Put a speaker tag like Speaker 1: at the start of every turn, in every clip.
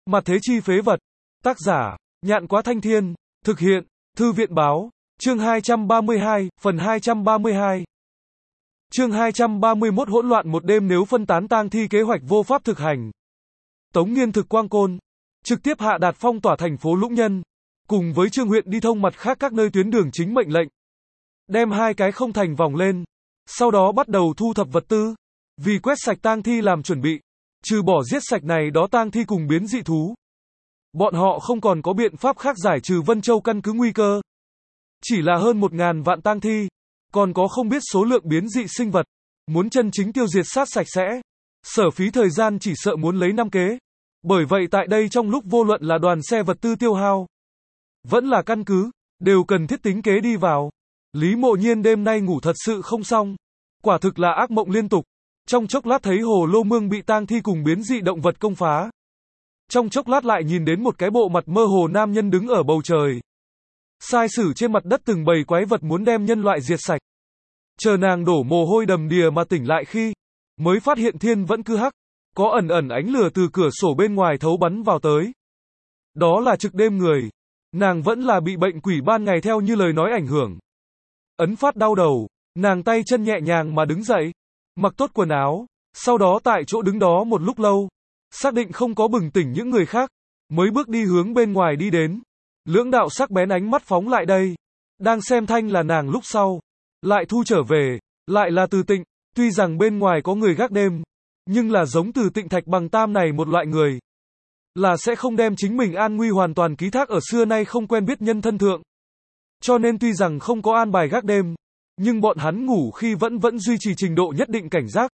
Speaker 1: Mặt thế chi phế vật. Tác giả, Nhạn Quá Thanh Thiên. Thực hiện, Thư viện Báo. Chương 232, phần 232. Chương 231 hỗn loạn một đêm nếu phân tán tang thi kế hoạch vô pháp thực hành. Tống Nghiên thực Quang Côn trực tiếp hạ đạt phong tỏa thành phố Lũng Nhân, cùng với Trương huyện đi thông mặt khác các nơi tuyến đường chính mệnh lệnh. Đem hai cái không thành vòng lên, sau đó bắt đầu thu thập vật tư, vì quét sạch tang thi làm chuẩn bị, trừ bỏ giết sạch này đó tang thi cùng biến dị thú. Bọn họ không còn có biện pháp khác giải trừ Vân Châu căn cứ nguy cơ. Chỉ là hơn 1.000 vạn tang thi, còn có không biết số lượng biến dị sinh vật, muốn chân chính tiêu diệt sát sạch sẽ, sở phí thời gian chỉ sợ muốn lấy năm kế. Bởi vậy tại đây trong lúc vô luận là đoàn xe vật tư tiêu hao, vẫn là căn cứ, đều cần thiết tính kế đi vào. Lý Mộ Nhiên đêm nay ngủ thật sự không xong, quả thực là ác mộng liên tục. Trong chốc lát thấy hồ lô mương bị tang thi cùng biến dị động vật công phá. Trong chốc lát lại nhìn đến một cái bộ mặt mơ hồ nam nhân đứng ở bầu trời. Sai sử trên mặt đất từng bầy quái vật muốn đem nhân loại diệt sạch. Chờ nàng đổ mồ hôi đầm đìa mà tỉnh lại khi, mới phát hiện thiên vẫn cứ hắc, có ẩn ẩn ánh lửa từ cửa sổ bên ngoài thấu bắn vào tới. Đó là trực đêm người. Nàng vẫn là bị bệnh quỷ ban ngày theo như lời nói ảnh hưởng. Ấn phát đau đầu, nàng tay chân nhẹ nhàng mà đứng dậy, mặc tốt quần áo, sau đó tại chỗ đứng đó một lúc lâu, xác định không có bừng tỉnh những người khác, mới bước đi hướng bên ngoài đi đến. Lưỡng đạo sắc bén ánh mắt phóng lại đây, đang xem thanh là nàng lúc sau, lại thu trở về, lại là Từ Tịnh, tuy rằng bên ngoài có người gác đêm, nhưng là giống Từ Tịnh Thạch Bằng Tam này một loại người, là sẽ không đem chính mình an nguy hoàn toàn ký thác ở xưa nay không quen biết nhân thân thượng. Cho nên tuy rằng không có an bài gác đêm, nhưng bọn hắn ngủ khi vẫn duy trì trình độ nhất định cảnh giác.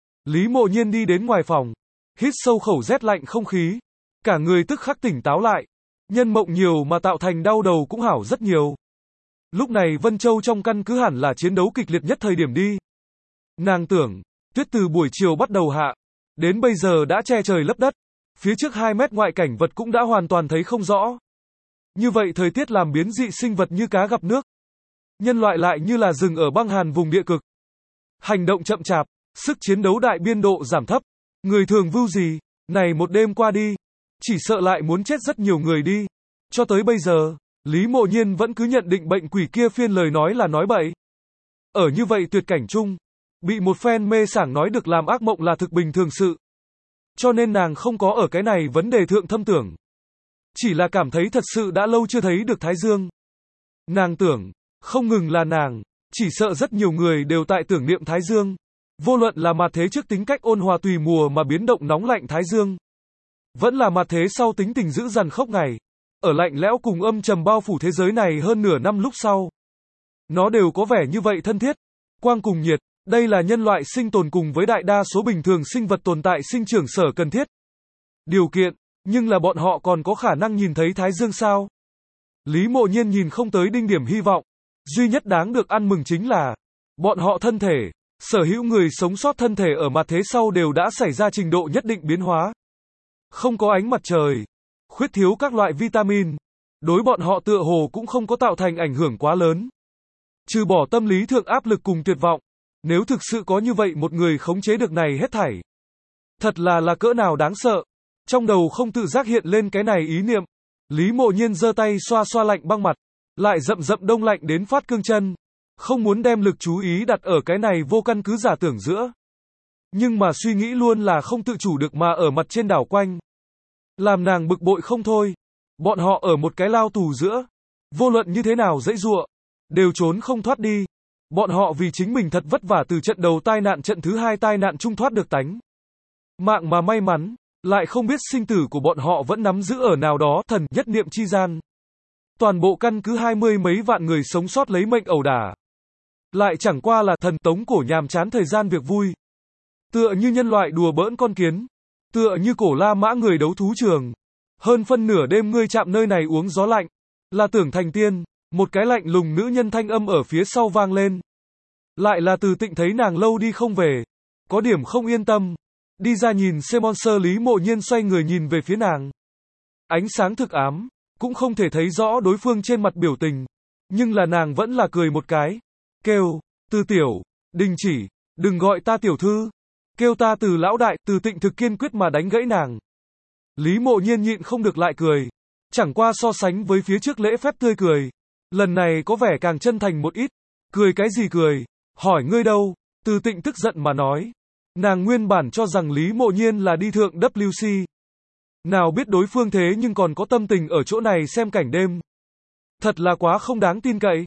Speaker 1: Lý Mộ Nhiên đi đến ngoài phòng, hít sâu khẩu rét lạnh không khí, cả người tức khắc tỉnh táo lại, nhân mộng nhiều mà tạo thành đau đầu cũng hảo rất nhiều. Lúc này Vân Châu trong căn cứ hẳn là chiến đấu kịch liệt nhất thời điểm đi. Nàng tưởng, tuyết từ buổi chiều bắt đầu hạ, đến bây giờ đã che trời lấp đất, phía trước 2 mét ngoại cảnh vật cũng đã hoàn toàn thấy không rõ. Như vậy thời tiết làm biến dị sinh vật như cá gặp nước. Nhân loại lại như là rừng ở băng hàn vùng địa cực. Hành động chậm chạp, sức chiến đấu đại biên độ giảm thấp. Người thường vưu gì, này một đêm qua đi, chỉ sợ lại muốn chết rất nhiều người đi. Cho tới bây giờ, Lý Mộ Nhiên vẫn cứ nhận định bệnh quỷ kia phiên lời nói là nói bậy. Ở như vậy tuyệt cảnh chung, bị một phen mê sảng nói được làm ác mộng là thực bình thường sự. Cho nên nàng không có ở cái này vấn đề thượng thâm tưởng. Chỉ là cảm thấy thật sự đã lâu chưa thấy được Thái Dương. Nàng tưởng, không ngừng là nàng, chỉ sợ rất nhiều người đều tại tưởng niệm Thái Dương. Vô luận là mặt thế trước tính cách ôn hòa tùy mùa mà biến động nóng lạnh Thái Dương, vẫn là mặt thế sau tính tình dữ dằn khốc ngày, ở lạnh lẽo cùng âm trầm bao phủ thế giới này hơn nửa năm lúc sau. Nó đều có vẻ như vậy thân thiết, quang cùng nhiệt, đây là nhân loại sinh tồn cùng với đại đa số bình thường sinh vật tồn tại sinh trưởng sở cần thiết. Điều kiện, nhưng là bọn họ còn có khả năng nhìn thấy Thái Dương sao? Lý Mộ Nhiên nhìn không tới đinh điểm hy vọng, duy nhất đáng được ăn mừng chính là, bọn họ thân thể, sở hữu người sống sót thân thể ở mặt thế sau đều đã xảy ra trình độ nhất định biến hóa. Không có ánh mặt trời, khuyết thiếu các loại vitamin, đối bọn họ tựa hồ cũng không có tạo thành ảnh hưởng quá lớn. Trừ bỏ tâm lý thượng áp lực cùng tuyệt vọng, nếu thực sự có như vậy một người khống chế được này hết thảy, thật là cỡ nào đáng sợ. Trong đầu không tự giác hiện lên cái này ý niệm, Lý Mộ Nhiên giơ tay xoa xoa lạnh băng mặt, lại rậm rậm đông lạnh đến phát cương chân, không muốn đem lực chú ý đặt ở cái này vô căn cứ giả tưởng giữa. Nhưng mà suy nghĩ luôn là không tự chủ được mà ở mặt trên đảo quanh. Làm nàng bực bội không thôi. Bọn họ ở một cái lao tù giữa, vô luận như thế nào dãy giụa, đều trốn không thoát đi. Bọn họ vì chính mình thật vất vả từ trận đầu tai nạn trận thứ 2 tai nạn chung thoát được tánh mạng mà may mắn, lại không biết sinh tử của bọn họ vẫn nắm giữ ở nào đó thần nhất niệm chi gian. Toàn bộ căn cứ 20 mấy vạn người sống sót lấy mệnh ẩu đả, lại chẳng qua là thần tống cổ nhàm chán thời gian việc vui. Tựa như nhân loại đùa bỡn con kiến, tựa như cổ La Mã người đấu thú trường. Hơn phân nửa đêm ngươi chạm nơi này uống gió lạnh, là tưởng thành tiên. Một cái lạnh lùng nữ nhân thanh âm ở phía sau vang lên. Lại là Từ Tịnh thấy nàng lâu đi không về, có điểm không yên tâm, đi ra nhìn xem Monster. Lý Mộ Nhiên xoay người nhìn về phía nàng. Ánh sáng thực ám, cũng không thể thấy rõ đối phương trên mặt biểu tình, nhưng là nàng vẫn là cười một cái, kêu, Từ tiểu, đình chỉ, đừng gọi ta tiểu thư, kêu ta Từ lão đại. Từ Tịnh thực kiên quyết mà đánh gãy nàng. Lý Mộ Nhiên nhịn không được lại cười. Chẳng qua so sánh với phía trước lễ phép tươi cười. Lần này có vẻ càng chân thành một ít. Cười cái gì cười? Hỏi ngươi đâu? Từ Tịnh tức giận mà nói. Nàng nguyên bản cho rằng Lý Mộ Nhiên là đi thượng WC. Nào biết đối phương thế nhưng còn có tâm tình ở chỗ này xem cảnh đêm. Thật là quá không đáng tin cậy.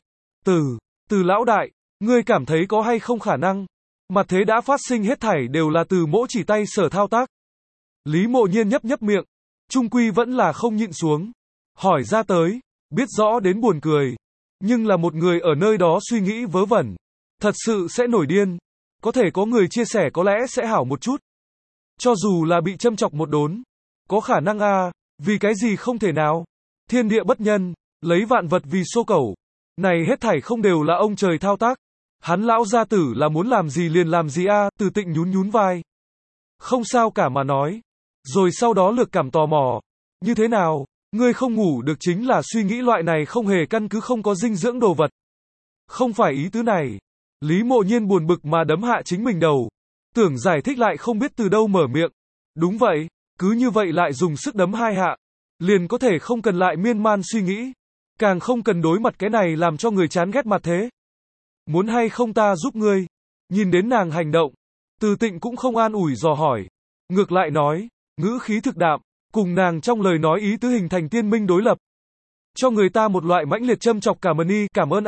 Speaker 1: Từ lão đại, ngươi cảm thấy có hay không khả năng? Mặt thế đã phát sinh hết thảy đều là từ mỗi chỉ tay sở thao tác. Lý Mộ Nhiên nhấp nhấp miệng. Trung quy vẫn là không nhịn xuống. Hỏi ra tới, biết rõ đến buồn cười. Nhưng là một người ở nơi đó suy nghĩ vớ vẩn. Thật sự sẽ nổi điên. Có thể có người chia sẻ có lẽ sẽ hảo một chút. Cho dù là bị châm chọc một đốn. Có khả năng vì cái gì không thể nào. Thiên địa bất nhân, lấy vạn vật vì xô cẩu. Này hết thảy không đều là ông trời thao tác. Hắn lão gia tử là muốn làm gì liền làm gì Từ Tịnh nhún nhún vai. Không sao cả mà nói. Rồi sau đó lược cảm tò mò. Như thế nào, ngươi không ngủ được chính là suy nghĩ loại này không hề căn cứ không có dinh dưỡng đồ vật. Không phải ý tứ này. Lý Mộ Nhiên buồn bực mà đấm hạ chính mình đầu. Tưởng giải thích lại không biết từ đâu mở miệng. Đúng vậy, cứ như vậy lại dùng sức đấm hai hạ. Liền có thể không cần lại miên man suy nghĩ. Càng không cần đối mặt cái này làm cho người chán ghét mặt thế. Muốn hay không ta giúp ngươi? Nhìn đến nàng hành động. Từ Tịnh cũng không an ủi dò hỏi. Ngược lại nói, ngữ khí thực đạm, cùng nàng trong lời nói ý tứ hình thành tiên minh đối lập. Cho người ta một loại mãnh liệt châm chọc cảm ơn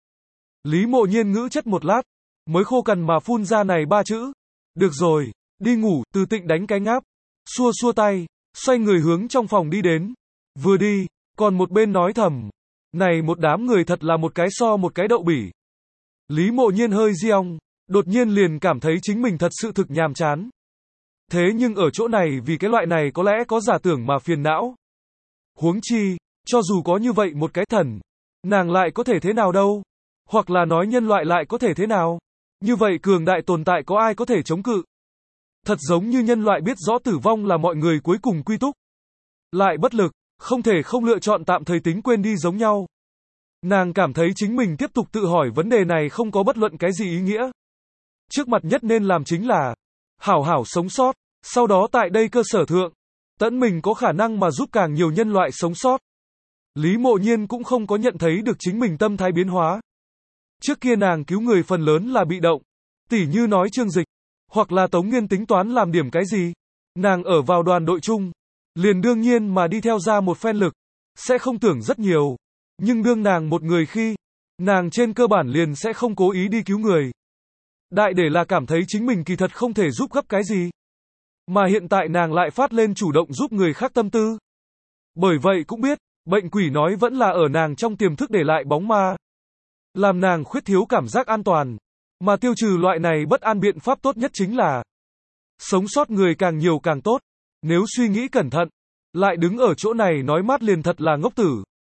Speaker 1: Lý Mộ Nhiên ngữ chất một lát, mới khô cằn mà phun ra này ba chữ. Được rồi, đi ngủ. Từ Tịnh đánh cái ngáp, xua xua tay, xoay người hướng trong phòng đi đến. Vừa đi, còn một bên nói thầm. Này một đám người thật là một cái so một cái đậu bỉ. Lý Mộ Nhiên hơi giong, đột nhiên liền cảm thấy chính mình thật sự thực nhàm chán. Thế nhưng ở chỗ này vì cái loại này có lẽ có giả tưởng mà phiền não. Huống chi, cho dù có như vậy một cái thần, nàng lại có thể thế nào đâu? Hoặc là nói nhân loại lại có thể thế nào? Như vậy cường đại tồn tại có ai có thể chống cự? Thật giống như nhân loại biết rõ tử vong là mọi người cuối cùng quy túc. Lại bất lực, không thể không lựa chọn tạm thời tính quên đi giống nhau. Nàng cảm thấy chính mình tiếp tục tự hỏi vấn đề này không có bất luận cái gì ý nghĩa. Trước mặt nhất nên làm chính là hảo hảo sống sót, sau đó tại đây cơ sở thượng, tận mình có khả năng mà giúp càng nhiều nhân loại sống sót. Lý Mộ Nhiên cũng không có nhận thấy được chính mình tâm thái biến hóa. Trước kia nàng cứu người phần lớn là bị động, tỉ như nói Trương Dịch, hoặc là Tống Nghiên tính toán làm điểm cái gì. Nàng ở vào đoàn đội chung, liền đương nhiên mà đi theo ra một phen lực, sẽ không tưởng rất nhiều. Nhưng đương nàng một người khi, nàng trên cơ bản liền sẽ không cố ý đi cứu người. Đại để là cảm thấy chính mình kỳ thật không thể giúp gấp cái gì. Mà hiện tại nàng lại phát lên chủ động giúp người khác tâm tư. Bởi vậy cũng biết, bệnh quỷ nói vẫn là ở nàng trong tiềm thức để lại bóng ma. Làm nàng khuyết thiếu cảm giác an toàn. Mà tiêu trừ loại này bất an biện pháp tốt nhất chính là sống sót người càng nhiều càng tốt. Nếu suy nghĩ cẩn thận, lại đứng ở chỗ này nói mát liền thật là ngốc tử.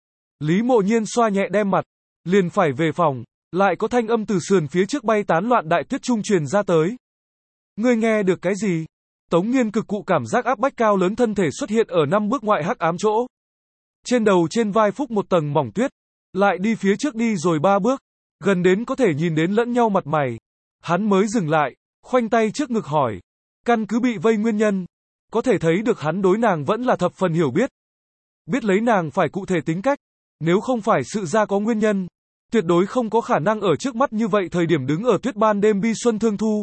Speaker 1: Lý Mộ Nhiên xoa nhẹ đem mặt, liền phải về phòng, lại có thanh âm từ sườn phía trước bay tán loạn đại tuyết trung truyền ra tới. Ngươi nghe được cái gì? Tống Nghiên cực cụ cảm giác áp bách cao lớn thân thể xuất hiện ở 5 bước ngoại hắc ám chỗ. Trên đầu trên vai phúc một tầng mỏng tuyết, lại đi phía trước đi rồi 3 bước, gần đến có thể nhìn đến lẫn nhau mặt mày. Hắn mới dừng lại, khoanh tay trước ngực hỏi, căn cứ bị vây nguyên nhân, có thể thấy được hắn đối nàng vẫn là thập phần hiểu biết. Biết lấy nàng phải cụ thể tính cách, nếu không phải sự ra có nguyên nhân, tuyệt đối không có khả năng ở trước mắt như vậy thời điểm đứng ở tuyết ban đêm bi xuân thương thu.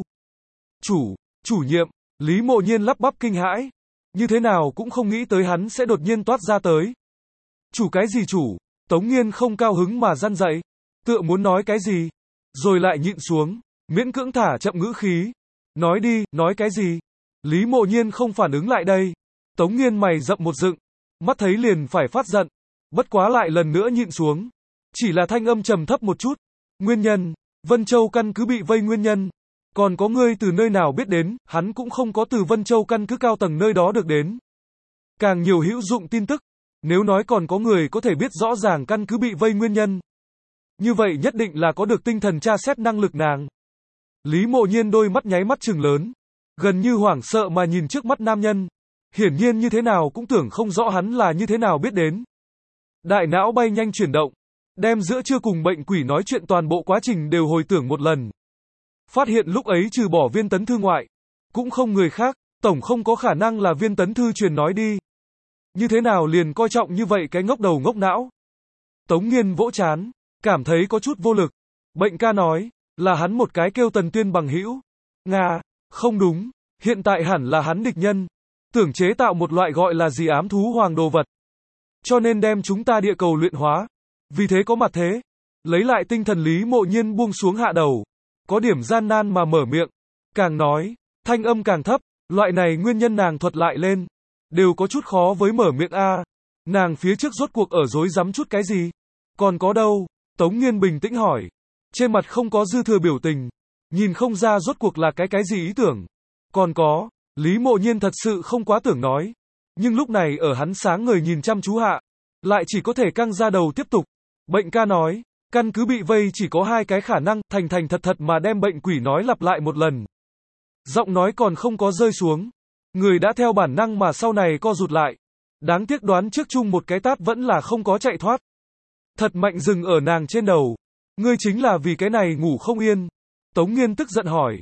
Speaker 1: Chủ nhiệm, Lý Mộ Nhiên lắp bắp kinh hãi, như thế nào cũng không nghĩ tới hắn sẽ đột nhiên toát ra tới. Chủ cái gì chủ? Tống Nghiên không cao hứng mà răn dậy, tựa muốn nói cái gì, rồi lại nhịn xuống, miễn cưỡng thả chậm ngữ khí. Nói đi, nói cái gì? Lý Mộ Nhiên không phản ứng lại đây. Tống Nghiên mày rậm một dựng, mắt thấy liền phải phát giận, bất quá lại lần nữa nhịn xuống. Chỉ là thanh âm trầm thấp một chút. Nguyên nhân, Vân Châu căn cứ bị vây nguyên nhân. Còn có ngươi từ nơi nào biết đến, hắn cũng không có từ Vân Châu căn cứ cao tầng nơi đó được đến. Càng nhiều hữu dụng tin tức. Nếu nói còn có người có thể biết rõ ràng căn cứ bị vây nguyên nhân. Như vậy nhất định là có được tinh thần tra xét năng lực nàng. Lý Mộ Nhiên đôi mắt nháy mắt trừng lớn. Gần như hoảng sợ mà nhìn trước mắt nam nhân. Hiển nhiên như thế nào cũng tưởng không rõ hắn là như thế nào biết đến. Đại não bay nhanh chuyển động. Đem giữa trưa cùng bệnh quỷ nói chuyện toàn bộ quá trình đều hồi tưởng một lần. Phát hiện lúc ấy trừ bỏ Viên Tấn Thư ngoại, cũng không người khác, tổng không có khả năng là Viên Tấn Thư truyền nói đi. như thế nào liền coi trọng như vậy cái ngốc đầu ngốc não. Tống Nghiên vỗ trán, cảm thấy có chút vô lực. Bệnh ca nói, là hắn một cái kêu Tần Tuyên bằng hữu. Nga, không đúng, hiện tại hẳn là hắn địch nhân. Tưởng chế tạo một loại gọi là gì ám thú hoàng đồ vật. Cho nên đem chúng ta địa cầu luyện hóa. Vì thế có mặt thế. Lấy lại tinh thần Lý Mộ Nhiên buông xuống hạ đầu. Có điểm gian nan mà mở miệng. Càng nói, thanh âm càng thấp. Loại này nguyên nhân nàng thuật lại lên. Đều có chút khó với mở miệng a. Nàng phía trước rốt cuộc ở rối rắm chút cái gì? Còn có đâu? Tống Nghiên bình tĩnh hỏi. Trên mặt không có dư thừa biểu tình. Nhìn không ra rốt cuộc là cái gì ý tưởng. Còn có, Lý Mộ Nhiên thật sự không quá tưởng nói. Nhưng lúc này ở hắn sáng ngời nhìn chăm chú hạ. Lại chỉ có thể căng ra đầu tiếp tục. Bệnh ca nói, căn cứ bị vây chỉ có hai cái khả năng, thành thật mà đem bệnh quỷ nói lặp lại một lần. Giọng nói còn không có rơi xuống. Người đã theo bản năng mà sau này co rụt lại. Đáng tiếc đoán trước chung một cái tát vẫn là không có chạy thoát. Thật mạnh dừng ở nàng trên đầu. Ngươi chính là vì cái này ngủ không yên. Tống Nghiên tức giận hỏi.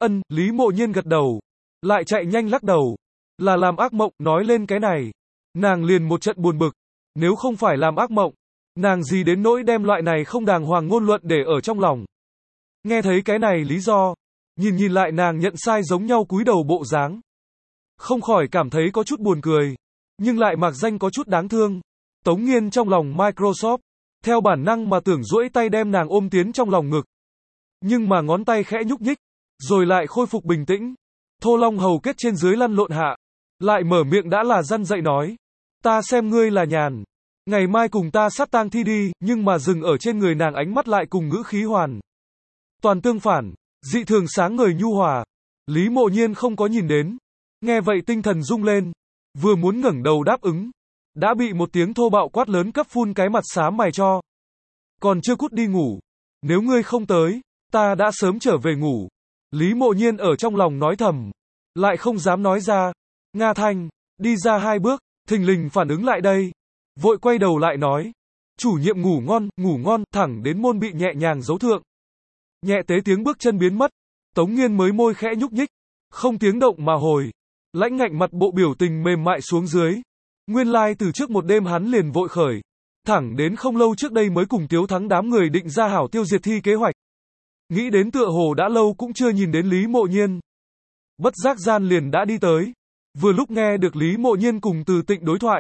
Speaker 1: Lý Mộ Nhiên gật đầu. Lại chạy nhanh lắc đầu. Là làm ác mộng, nói lên cái này. Nàng liền một trận buồn bực. Nếu không phải làm ác mộng, nàng gì đến nỗi đem loại này không đàng hoàng ngôn luận để ở trong lòng. Nghe thấy cái này lý do. Nhìn lại nàng nhận sai giống nhau cúi đầu bộ dáng. Không khỏi cảm thấy có chút buồn cười. Nhưng lại mạc danh có chút đáng thương. Tống Nghiên trong lòng Microsoft. Theo bản năng mà tưởng duỗi tay đem nàng ôm tiến trong lòng ngực. Nhưng mà ngón tay khẽ nhúc nhích. Rồi lại khôi phục bình tĩnh. Thô Long hầu kết trên dưới lăn lộn hạ. Lại mở miệng đã là răn dạy nói. Ta xem ngươi là nhàn. Ngày mai cùng ta sát tang thi đi. Nhưng mà dừng ở trên người nàng ánh mắt lại cùng ngữ khí hoàn. Toàn tương phản. Dị thường sáng ngời nhu hòa. Lý Mộ Nhiên không có nhìn đến. Nghe vậy tinh thần rung lên. Vừa muốn ngẩng đầu đáp ứng. Đã bị một tiếng thô bạo quát lớn cấp phun cái mặt xám mày cho. Còn chưa cút đi ngủ. Nếu ngươi không tới, ta đã sớm trở về ngủ. Lý Mộ Nhiên ở trong lòng nói thầm. Lại không dám nói ra. Nga Thanh, đi ra hai bước, thình lình phản ứng lại đây. Vội quay đầu lại nói. Chủ nhiệm ngủ ngon, thẳng đến môn bị nhẹ nhàng giấu thượng. Nhẹ tế tiếng bước chân biến mất. Tống Nghiên mới môi khẽ nhúc nhích. Không tiếng động mà hồi. Lãnh ngạnh mặt bộ biểu tình mềm mại xuống dưới. Nguyên lai từ trước một đêm hắn liền vội khởi. Thẳng đến không lâu trước đây mới cùng Tiếu Thắng đám người định ra hảo tiêu diệt thi kế hoạch. Nghĩ đến tựa hồ đã lâu cũng chưa nhìn đến Lý Mộ Nhiên. Bất giác gian liền đã đi tới. Vừa lúc nghe được Lý Mộ Nhiên cùng Từ Tịnh đối thoại.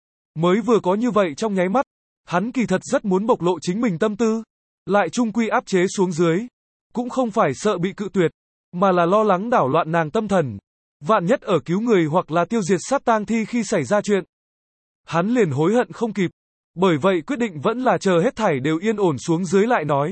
Speaker 1: Mới vừa có như vậy trong nháy mắt. Hắn kỳ thật rất muốn bộc lộ chính mình tâm tư. Lại trung quy áp chế xuống dưới. Cũng không phải sợ bị cự tuyệt. Mà là lo lắng đảo loạn nàng tâm thần. Vạn nhất ở cứu người hoặc là tiêu diệt sát tang thi khi xảy ra chuyện. Hắn liền hối hận không kịp. Bởi vậy quyết định vẫn là chờ hết thảy đều yên ổn xuống dưới lại nói.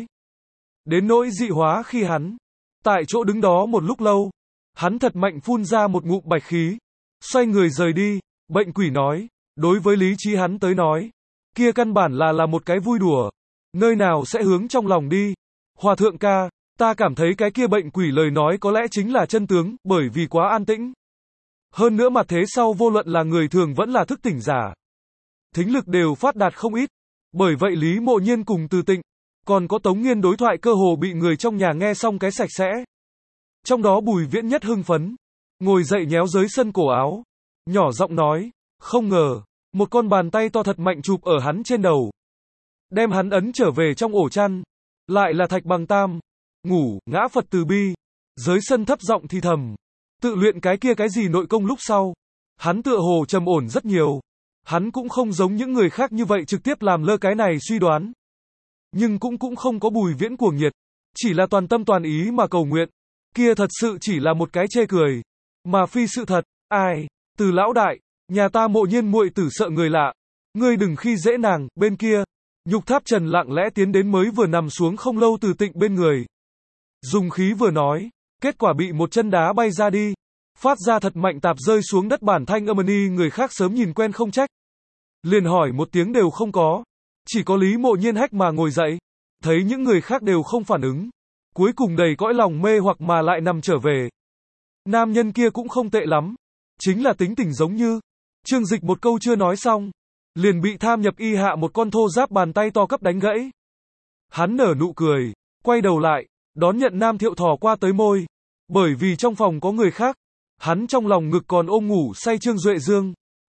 Speaker 1: Đến nỗi dị hóa khi hắn. Tại chỗ đứng đó một lúc lâu. Hắn thật mạnh phun ra một ngụm bạch khí. Xoay người rời đi. Bệnh quỷ nói. Đối với lý trí hắn tới nói. Kia căn bản là một cái vui đùa. Nơi nào sẽ hướng trong lòng đi. Hòa thượng ca. Ta cảm thấy cái kia bệnh quỷ lời nói có lẽ chính là chân tướng, bởi vì quá an tĩnh. Hơn nữa mặt thế sau vô luận là người thường vẫn là thức tỉnh giả. Thính lực đều phát đạt không ít. Bởi vậy Lý Mộ Nhiên cùng Từ Tịnh, còn có Tống Nghiên đối thoại cơ hồ bị người trong nhà nghe xong cái sạch sẽ. Trong đó Bùi Viễn nhất hưng phấn. Ngồi dậy nhéo dưới sân cổ áo. Nhỏ giọng nói, không ngờ, một con bàn tay to thật mạnh chụp ở hắn trên đầu. Đem hắn ấn trở về trong ổ chăn. Lại là Thạch Bằng Tam. Ngủ, ngã Phật từ bi. Dưới sân thấp giọng thì thầm. Tự luyện cái kia cái gì nội công lúc sau. Hắn tựa hồ trầm ổn rất nhiều. Hắn cũng không giống những người khác như vậy trực tiếp làm lơ cái này suy đoán. Nhưng cũng không có Bùi Viễn cuồng nhiệt. Chỉ là toàn tâm toàn ý mà cầu nguyện. Kia thật sự chỉ là một cái chê cười. Mà phi sự thật. Ai? Từ lão đại. Nhà ta Mộ Nhiên muội tử sợ người lạ. Ngươi đừng khi dễ nàng. Bên kia. Nhục Tháp Trần lặng lẽ tiến đến mới vừa nằm xuống không lâu Từ Tịnh bên người. Dùng khí vừa nói, kết quả bị một chân đá bay ra đi, phát ra thật mạnh tạp rơi xuống đất bản thanh âm ni người khác sớm nhìn quen không trách. Liền hỏi một tiếng đều không có, chỉ có Lý Mộ Nhiên hách mà ngồi dậy, thấy những người khác đều không phản ứng, cuối cùng đầy cõi lòng mê hoặc mà lại nằm trở về. Nam nhân kia cũng không tệ lắm, chính là tính tình giống như, Trương Dịch một câu chưa nói xong, liền bị tham nhập y hạ một con thô giáp bàn tay to cấp đánh gãy. Hắn nở nụ cười, quay đầu lại. Đón nhận Nam Thiệu thò qua tới môi. Bởi vì trong phòng có người khác. Hắn trong lòng ngực còn ôm ngủ say Trương Duệ Dương.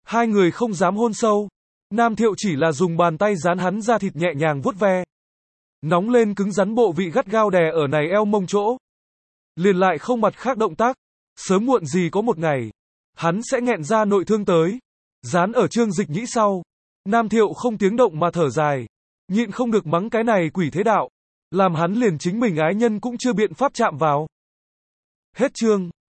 Speaker 1: Hai người không dám hôn sâu. Nam Thiệu chỉ là dùng bàn tay dán hắn da thịt nhẹ nhàng vuốt ve. Nóng lên cứng rắn bộ vị gắt gao đè ở này eo mông chỗ. Liền lại không mặt khác động tác. Sớm muộn gì có một ngày, hắn sẽ nghẹn ra nội thương tới. Dán ở Trương Dịch Nhĩ sau. Nam Thiệu không tiếng động mà thở dài. Nhịn không được mắng cái này quỷ thế đạo. Làm hắn liền chính mình ái nhân cũng chưa biện pháp chạm vào. Hết chương.